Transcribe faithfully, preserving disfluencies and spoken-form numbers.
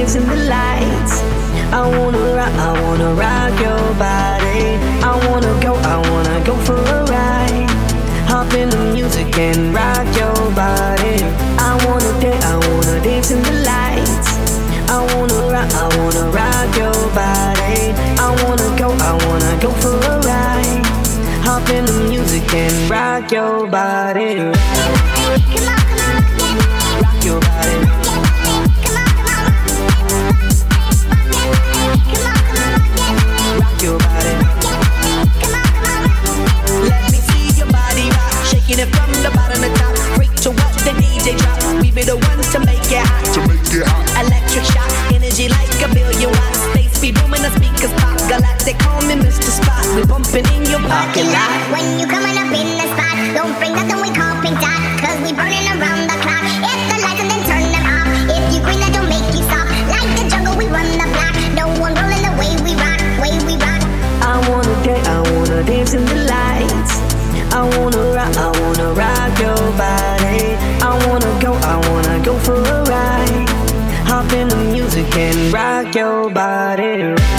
dance in the lights. I wanna rock, I wanna rock your body. I wanna go, I wanna go for a ride. Hop in the music and rock your body. I wanna dance, I wanna dance in the lights. I wanna rock, I wanna rock your body. I wanna go, I wanna go for a ride. Hop in the music and rock your body. Come on, come on, yeah. Rock your body. Come on, come on. Come on, come on, yeah. Rock your body. Come on, come on. Let me see your body rock, shaking it from the bottom to top. Break to what the D J drop. We be the ones to make it hot. To make it hot. Electric shock, energy like a billion watts. They speed booming, the speakers pop. Galactic, call me Mister Spot. We bumping in your parking lot. When you coming up in the spot, don't bring nothing we call pink dot, cause we burning around the clock. Hit the lights and then turn them off. If you green, that don't make you stop. Like the jungle, we run the block. No one rolling the way we rock, way we rock. I wanna dance, I wanna dance in the lights. I wanna rock, I wanna rock your body. I wanna go, I wanna go for a ride. Hop in the music and rock your body.